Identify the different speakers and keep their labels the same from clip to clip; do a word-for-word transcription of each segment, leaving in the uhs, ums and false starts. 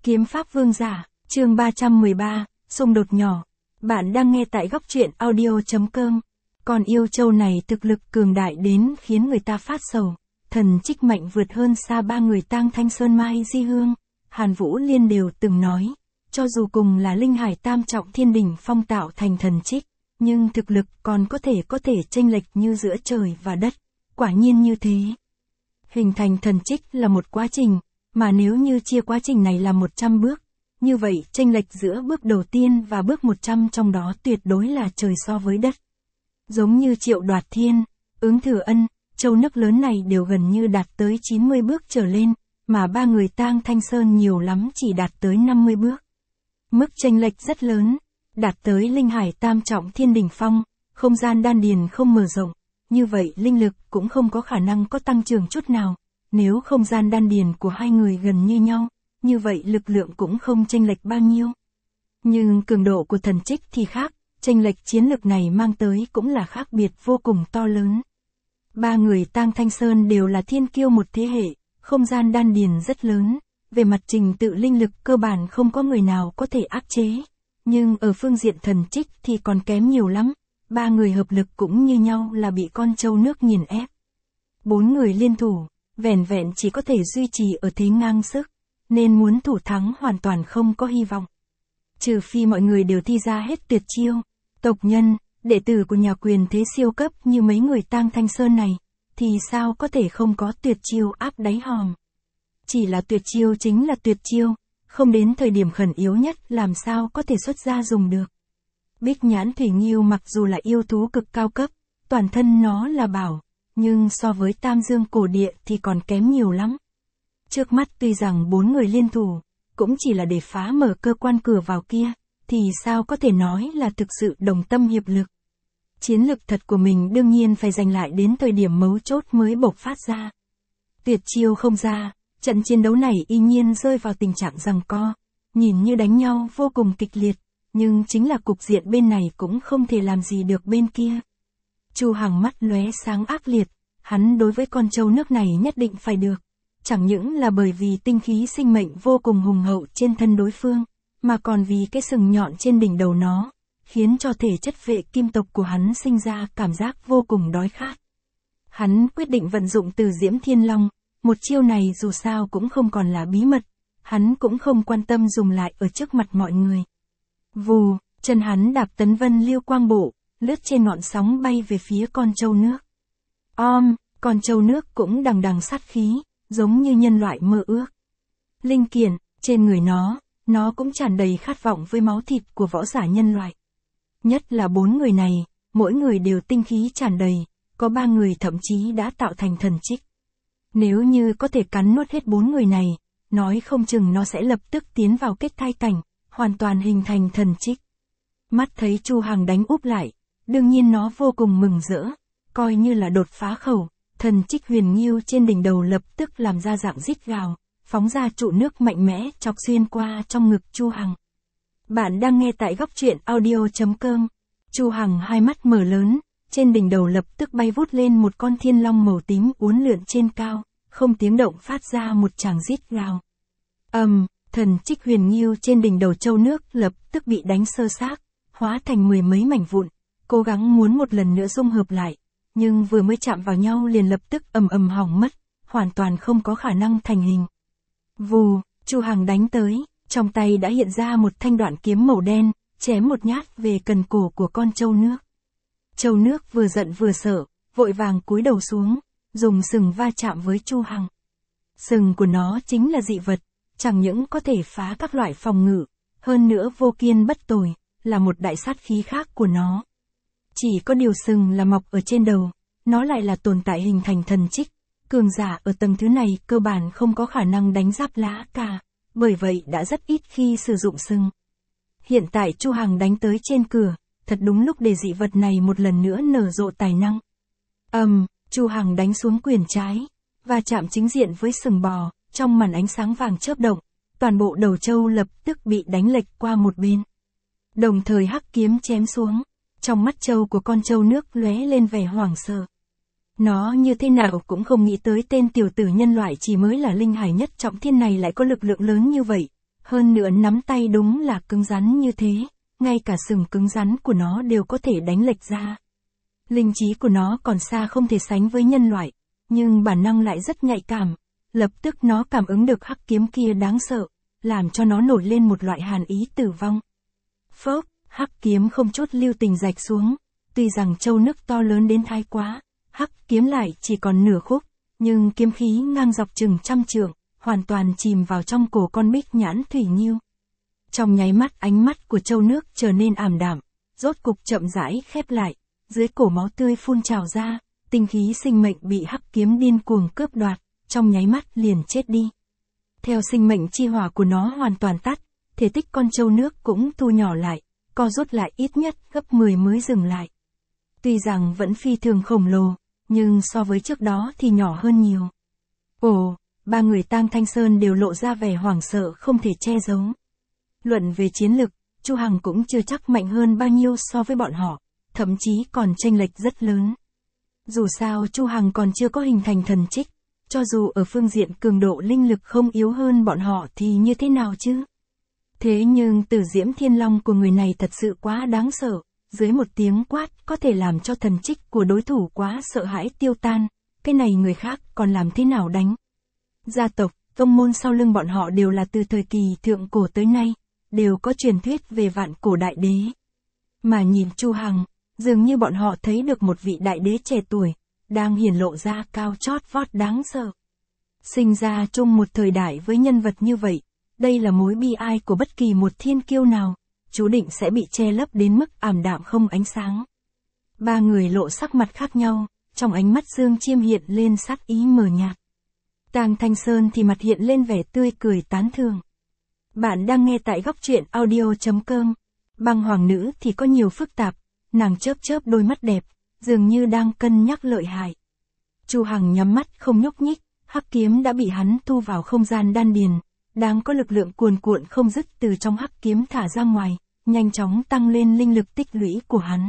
Speaker 1: Kiếm pháp vương giả, chương ba trăm mười ba, xung đột nhỏ. Bạn đang nghe tại góc truyện audio chấm com. Con yêu châu này thực lực cường đại đến khiến người ta phát sầu. Thần trích mạnh vượt hơn xa ba người Tang Thanh Sơn Mai Di Hương. Hàn Vũ Liên đều từng nói, cho dù cùng là linh hải tam trọng thiên đỉnh phong tạo thành thần trích, nhưng thực lực còn có thể có thể chênh lệch như giữa trời và đất. Quả nhiên như thế. Hình thành thần trích là một quá trình, mà nếu như chia quá trình này là một trăm bước, như vậy chênh lệch giữa bước đầu tiên và bước một trăm trong đó tuyệt đối là trời so với đất. Giống như Triệu Đoạt Thiên, Ứng Thừa Ân, châu nước lớn này đều gần như đạt tới chín mươi bước trở lên, mà ba người Tang Thanh Sơn nhiều lắm chỉ đạt tới năm mươi bước. Mức chênh lệch rất lớn, đạt tới linh hải tam trọng thiên đỉnh phong, không gian đan điền không mở rộng, như vậy linh lực cũng không có khả năng có tăng trưởng chút nào. Nếu không gian đan điền của hai người gần như nhau, như vậy lực lượng cũng không chênh lệch bao nhiêu. Nhưng cường độ của thần trích thì khác, chênh lệch chiến lực này mang tới cũng là khác biệt vô cùng to lớn. Ba người Tang Thanh Sơn đều là thiên kiêu một thế hệ, không gian đan điền rất lớn, về mặt trình tự linh lực cơ bản không có người nào có thể áp chế. Nhưng ở phương diện thần trích thì còn kém nhiều lắm, ba người hợp lực cũng như nhau là bị con trâu nước nghiền ép. Bốn người liên thủ, vẻn vẹn chỉ có thể duy trì ở thế ngang sức, nên muốn thủ thắng hoàn toàn không có hy vọng. Trừ phi mọi người đều thi ra hết tuyệt chiêu, tộc nhân, đệ tử của nhà quyền thế siêu cấp như mấy người Tang Thanh Sơn này, thì sao có thể không có tuyệt chiêu áp đáy hòm. Chỉ là tuyệt chiêu chính là tuyệt chiêu, không đến thời điểm khẩn yếu nhất làm sao có thể xuất ra dùng được. Bích Nhãn Thủy Ngưu mặc dù là yêu thú cực cao cấp, toàn thân nó là bảo, nhưng so với Tam Dương cổ địa thì còn kém nhiều lắm. Trước mắt tuy rằng bốn người liên thủ, cũng chỉ là để phá mở cơ quan cửa vào kia, thì sao có thể nói là thực sự đồng tâm hiệp lực. Chiến lực thật của mình đương nhiên phải giành lại đến thời điểm mấu chốt mới bộc phát ra. Tuyệt chiêu không ra, trận chiến đấu này y nhiên rơi vào tình trạng giằng co, nhìn như đánh nhau vô cùng kịch liệt, nhưng chính là cục diện bên này cũng không thể làm gì được bên kia. Chu Hằng mắt lóe sáng ác liệt, hắn đối với con trâu nước này nhất định phải được. Chẳng những là bởi vì tinh khí sinh mệnh vô cùng hùng hậu trên thân đối phương, mà còn vì cái sừng nhọn trên đỉnh đầu nó, khiến cho thể chất vệ kim tộc của hắn sinh ra cảm giác vô cùng đói khát. Hắn quyết định vận dụng Từ Diễm Thiên Long, một chiêu này dù sao cũng không còn là bí mật, hắn cũng không quan tâm dùng lại ở trước mặt mọi người. Vù, chân hắn đạp Tấn Vân Liêu Quang Bộ, lướt trên ngọn sóng bay về phía con trâu nước. Om, con trâu nước cũng đằng đằng sát khí, giống như nhân loại mơ ước. Linh kiện, trên người nó, nó cũng tràn đầy khát vọng với máu thịt của võ giả nhân loại. Nhất là bốn người này, mỗi người đều tinh khí tràn đầy, có ba người thậm chí đã tạo thành thần trích. Nếu như có thể cắn nuốt hết bốn người này, nói không chừng nó sẽ lập tức tiến vào kết thai cảnh, hoàn toàn hình thành thần trích. Mắt thấy Chu Hằng đánh úp lại, đương nhiên nó vô cùng mừng rỡ, coi như là đột phá khẩu, thần trích huyền nghiêu trên đỉnh đầu lập tức làm ra dạng rít gào, phóng ra trụ nước mạnh mẽ chọc xuyên qua trong ngực Chu Hằng. Bạn đang nghe tại góc truyện audio chấm com. Chu Hằng hai mắt mở lớn, trên đỉnh đầu lập tức bay vút lên một con thiên long màu tím uốn lượn trên cao, không tiếng động phát ra một tràng rít gào. Ầm, um, thần trích huyền nghiêu trên đỉnh đầu châu nước lập tức bị đánh sơ xác, hóa thành mười mấy mảnh vụn, cố gắng muốn một lần nữa dung hợp lại, nhưng vừa mới chạm vào nhau liền lập tức ầm ầm hỏng mất, hoàn toàn không có khả năng thành hình. Vù, Chu Hằng đánh tới, trong tay đã hiện ra một thanh đoạn kiếm màu đen, chém một nhát về cần cổ của con trâu nước. Trâu nước vừa giận vừa sợ, vội vàng cúi đầu xuống, dùng sừng va chạm với Chu Hằng. Sừng của nó chính là dị vật, chẳng những có thể phá các loại phòng ngự, hơn nữa vô kiên bất tồi, là một đại sát khí khác của nó. Chỉ có điều sừng là mọc ở trên đầu, nó lại là tồn tại hình thành thần trích, cường giả ở tầng thứ này cơ bản không có khả năng đánh giáp lá cả, bởi vậy đã rất ít khi sử dụng sừng. Hiện tại Chu Hằng đánh tới trên cửa, thật đúng lúc để dị vật này một lần nữa nở rộ tài năng. Ầm, um, Chu Hằng đánh xuống quyền trái, và chạm chính diện với sừng bò, trong màn ánh sáng vàng chớp động, toàn bộ đầu trâu lập tức bị đánh lệch qua một bên. Đồng thời hắc kiếm chém xuống, trong mắt trâu của con trâu nước lóe lên vẻ hoảng sợ. Nó như thế nào cũng không nghĩ tới tên tiểu tử nhân loại chỉ mới là linh hải nhất trọng thiên này lại có lực lượng lớn như vậy, Hơn nữa nắm tay đúng là cứng rắn như thế, ngay cả sừng cứng rắn của nó đều có thể đánh lệch ra. Linh trí của nó còn xa không thể sánh với nhân loại, nhưng bản năng lại rất nhạy cảm, lập tức nó cảm ứng được hắc kiếm kia đáng sợ, làm cho nó nổi lên một loại hàn ý tử vong. Phốc, hắc kiếm không chút lưu tình rạch xuống, tuy rằng châu nước to lớn đến thái quá, hắc kiếm lại chỉ còn nửa khúc, nhưng kiếm khí ngang dọc chừng trăm trượng, hoàn toàn chìm vào trong cổ con bích nhãn thủy nghiêu. Trong nháy mắt ánh mắt của châu nước trở nên ảm đạm, rốt cục chậm rãi khép lại, dưới cổ máu tươi phun trào ra, tinh khí sinh mệnh bị hắc kiếm điên cuồng cướp đoạt, trong nháy mắt liền chết đi. Theo sinh mệnh chi hỏa của nó hoàn toàn tắt, thể tích con trâu nước cũng thu nhỏ lại, co rút lại ít nhất gấp mười mới dừng lại. Tuy rằng vẫn phi thường khổng lồ, nhưng so với trước đó thì nhỏ hơn nhiều. Ồ, ba người Tang Thanh Sơn đều lộ ra vẻ hoảng sợ không thể che giấu. Luận về chiến lực, Chu Hằng cũng chưa chắc mạnh hơn bao nhiêu so với bọn họ, thậm chí còn chênh lệch rất lớn. Dù sao Chu Hằng còn chưa có hình thành thần trích, cho dù ở phương diện cường độ linh lực không yếu hơn bọn họ thì như thế nào chứ? Thế nhưng Tử Diễm Thiên Long của người này thật sự quá đáng sợ, dưới một tiếng quát có thể làm cho thần trích của đối thủ quá sợ hãi tiêu tan, cái này người khác còn làm thế nào đánh? Gia tộc, tông môn sau lưng bọn họ đều là từ thời kỳ thượng cổ tới nay, đều có truyền thuyết về vạn cổ đại đế. Mà nhìn Chu Hằng, dường như bọn họ thấy được một vị đại đế trẻ tuổi, đang hiển lộ ra cao chót vót đáng sợ. Sinh ra chung một thời đại với nhân vật như vậy, đây là mối bi ai của bất kỳ một thiên kiêu nào, chú định sẽ bị che lấp đến mức ảm đạm không ánh sáng. Ba người lộ sắc mặt khác nhau, trong ánh mắt Dương Chiêm hiện lên sát ý mờ nhạt. Tang Thanh Sơn thì mặt hiện lên vẻ tươi cười tán thưởng. Bạn đang nghe tại góc truyện audio chấm com. Băng hoàng nữ thì có nhiều phức tạp, nàng chớp chớp đôi mắt đẹp, dường như đang cân nhắc lợi hại. Chu Hằng nhắm mắt không nhúc nhích, hắc kiếm đã bị hắn thu vào không gian đan điền, đang có lực lượng cuồn cuộn không dứt từ trong hắc kiếm thả ra ngoài, nhanh chóng tăng lên linh lực tích lũy của hắn.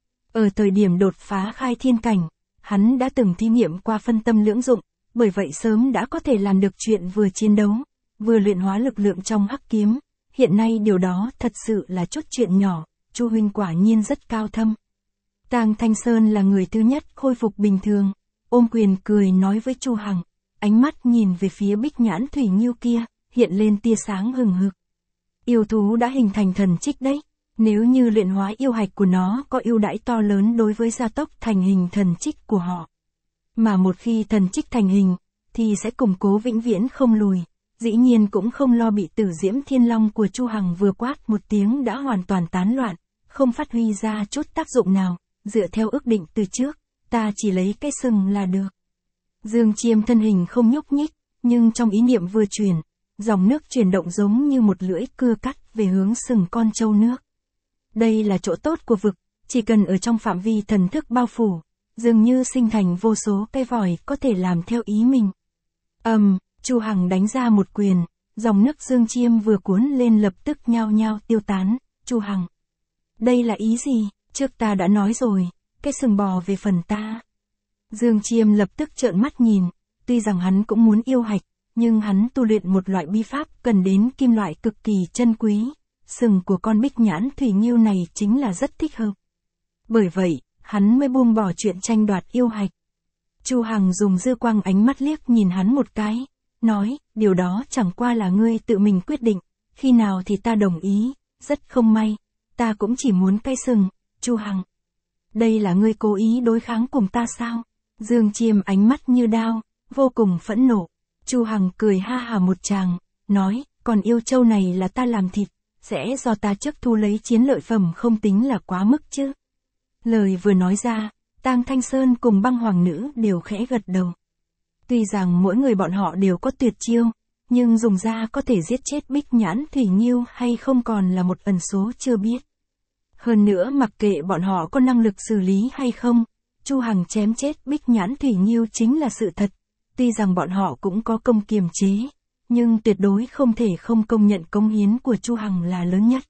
Speaker 1: Ở thời điểm đột phá khai thiên cảnh, hắn đã từng thí nghiệm qua phân tâm lưỡng dụng, bởi vậy sớm đã có thể làm được chuyện vừa chiến đấu, vừa luyện hóa lực lượng trong hắc kiếm. Hiện nay điều đó thật sự là chút chuyện nhỏ, Chu huynh quả nhiên rất cao thâm. Tang Thanh Sơn là người thứ nhất khôi phục bình thường, ôm quyền cười nói với Chu Hằng, ánh mắt nhìn về phía bích nhãn thủy nghiêu kia, hiện lên tia sáng hừng hực. Yêu thú đã hình thành thần trích đấy, nếu như luyện hóa yêu hạch của nó có ưu đãi to lớn đối với gia tốc thành hình thần trích của họ. Mà một khi thần trích thành hình, thì sẽ củng cố vĩnh viễn không lùi, dĩ nhiên cũng không lo bị Tử Diễm Thiên Long của Chu Hằng vừa quát một tiếng đã hoàn toàn tán loạn, không phát huy ra chút tác dụng nào, dựa theo ước định từ trước, ta chỉ lấy cái sừng là được. Dương Chiêm thân hình không nhúc nhích, nhưng trong ý niệm vừa chuyển, dòng nước chuyển động giống như một lưỡi cưa cắt về hướng sừng con trâu nước. Đây là chỗ tốt của vực, chỉ cần ở trong phạm vi thần thức bao phủ, dường như sinh thành vô số cây vòi có thể làm theo ý mình. Ầm, um, Chu Hằng đánh ra một quyền, dòng nước Dương Chiêm vừa cuốn lên lập tức nhao nhao tiêu tán. Chu Hằng, đây là ý gì? Trước ta đã nói rồi, cái sừng bò về phần ta. Dương Chiêm lập tức trợn mắt nhìn, tuy rằng hắn cũng muốn yêu hạch, nhưng hắn tu luyện một loại bi pháp cần đến kim loại cực kỳ chân quý, sừng của con bích nhãn thủy nghiêu này chính là rất thích hợp. Bởi vậy, hắn mới buông bỏ chuyện tranh đoạt yêu hạch. Chu Hằng dùng dư quang ánh mắt liếc nhìn hắn một cái, nói, điều đó chẳng qua là ngươi tự mình quyết định, khi nào thì ta đồng ý, rất không may, ta cũng chỉ muốn cái sừng. Chu Hằng, đây là ngươi cố ý đối kháng cùng ta sao? Dương Chiêm ánh mắt như đao, vô cùng phẫn nộ. Chu Hằng cười ha hà một tràng, nói, còn yêu châu này là ta làm thịt, sẽ do ta trước thu lấy chiến lợi phẩm không tính là quá mức chứ. Lời vừa nói ra, Tang Thanh Sơn cùng băng hoàng nữ đều khẽ gật đầu. Tuy rằng mỗi người bọn họ đều có tuyệt chiêu, nhưng dùng ra có thể giết chết bích nhãn thủy nghiêu hay không còn là một ẩn số chưa biết. Hơn nữa mặc kệ bọn họ có năng lực xử lý hay không, Chu Hằng chém chết bích nhãn thủy nghiêu chính là sự thật. Tuy rằng bọn họ cũng có công kiềm chế, nhưng tuyệt đối không thể không công nhận công hiến của Chu Hằng là lớn nhất.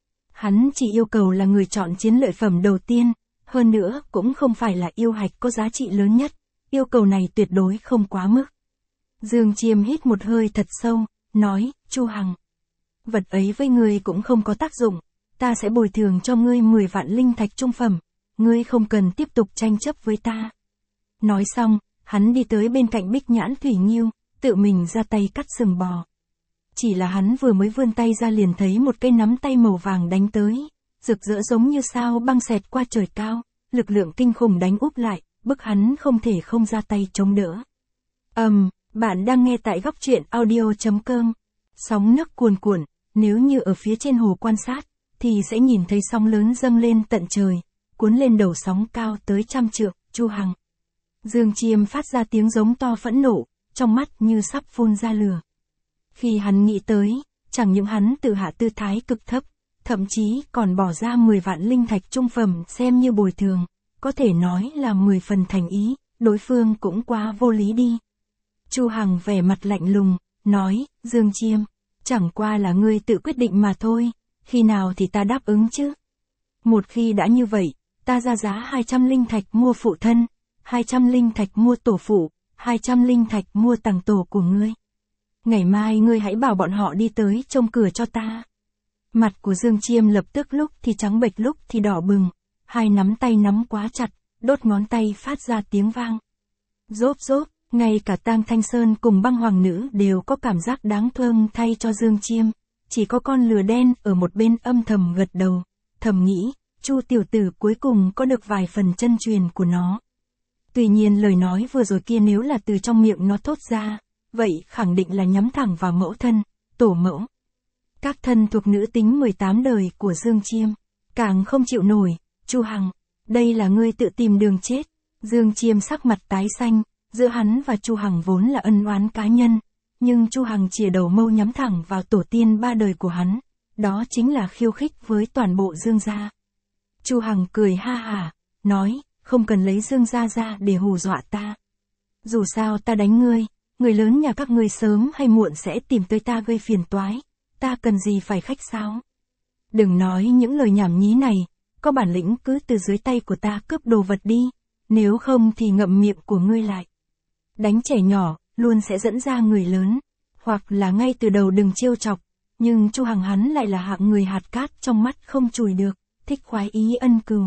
Speaker 1: Hắn chỉ yêu cầu là người chọn chiến lợi phẩm đầu tiên, hơn nữa cũng không phải là yêu hạch có giá trị lớn nhất, yêu cầu này tuyệt đối không quá mức. Dương Chiêm hít một hơi thật sâu, nói, Chu Hằng, vật ấy với ngươi cũng không có tác dụng, ta sẽ bồi thường cho ngươi mười vạn linh thạch trung phẩm, ngươi không cần tiếp tục tranh chấp với ta. Nói xong, hắn đi tới bên cạnh Bích Nhãn Thủy Nghiêu, tự mình ra tay cắt sừng bò. Chỉ là hắn vừa mới vươn tay ra liền thấy một cây nắm tay màu vàng đánh tới, rực rỡ giống như sao băng xẹt qua trời cao, lực lượng kinh khủng đánh úp lại, bức hắn không thể không ra tay chống đỡ. Ầm, um, bạn đang nghe tại góc truyện audio chấm com. Sóng nước cuồn cuộn, nếu như ở phía trên hồ quan sát, thì sẽ nhìn thấy sóng lớn dâng lên tận trời, cuốn lên đầu sóng cao tới trăm trượng. Chu Hằng. Dương Chiêm phát ra tiếng giống to phẫn nộ, trong mắt như sắp phun ra lửa. Khi hắn nghĩ tới, chẳng những hắn tự hạ tư thái cực thấp, thậm chí còn bỏ ra mười vạn linh thạch trung phẩm xem như bồi thường, có thể nói là mười phần thành ý, đối phương cũng quá vô lý đi. Chu Hằng vẻ mặt lạnh lùng, nói, Dương Chiêm, chẳng qua là ngươi tự quyết định mà thôi, khi nào thì ta đáp ứng chứ. Một khi đã như vậy, ta ra giá hai trăm linh thạch mua phụ thân, hai trăm linh thạch mua tổ phụ, hai trăm linh thạch mua tàng tổ của ngươi. Ngày mai ngươi hãy bảo bọn họ đi tới trông cửa cho ta. Mặt của Dương Chiêm lập tức lúc thì trắng bệch lúc thì đỏ bừng, hai nắm tay nắm quá chặt, đốt ngón tay phát ra tiếng vang. Rốp rốp, ngay cả Tang Thanh Sơn cùng Băng Hoàng Nữ đều có cảm giác đáng thương thay cho Dương Chiêm, chỉ có con lừa đen ở một bên âm thầm gật đầu, thầm nghĩ, Chu tiểu tử cuối cùng có được vài phần chân truyền của nó. Tuy nhiên lời nói vừa rồi kia nếu là từ trong miệng nó thốt ra, vậy khẳng định là nhắm thẳng vào mẫu thân, tổ mẫu. Các thân thuộc nữ tính mười tám đời của Dương Chiêm, càng không chịu nổi, Chu Hằng, đây là ngươi tự tìm đường chết. Dương Chiêm sắc mặt tái xanh, giữa hắn và Chu Hằng vốn là ân oán cá nhân, nhưng Chu Hằng chìa đầu mâu nhắm thẳng vào tổ tiên ba đời của hắn, đó chính là khiêu khích với toàn bộ Dương gia. Chu Hằng cười ha hả, nói, không cần lấy Dương gia ra để hù dọa ta. Dù sao ta đánh ngươi, người lớn nhà các ngươi sớm hay muộn sẽ tìm tới ta gây phiền toái, ta cần gì phải khách sáo. Đừng nói những lời nhảm nhí này, có bản lĩnh cứ từ dưới tay của ta cướp đồ vật đi, nếu không thì ngậm miệng của ngươi lại. Đánh trẻ nhỏ, luôn sẽ dẫn ra người lớn, hoặc là ngay từ đầu đừng trêu chọc, nhưng Chu Hằng hắn lại là hạng người hạt cát trong mắt không chùi được, thích khoái ý ân cừu.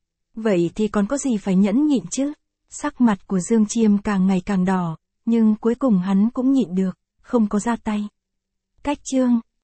Speaker 1: Vậy thì còn có gì phải nhẫn nhịn chứ? Sắc mặt của Dương Chiêm càng ngày càng đỏ, nhưng cuối cùng hắn cũng nhịn được, không có ra tay. Cách chương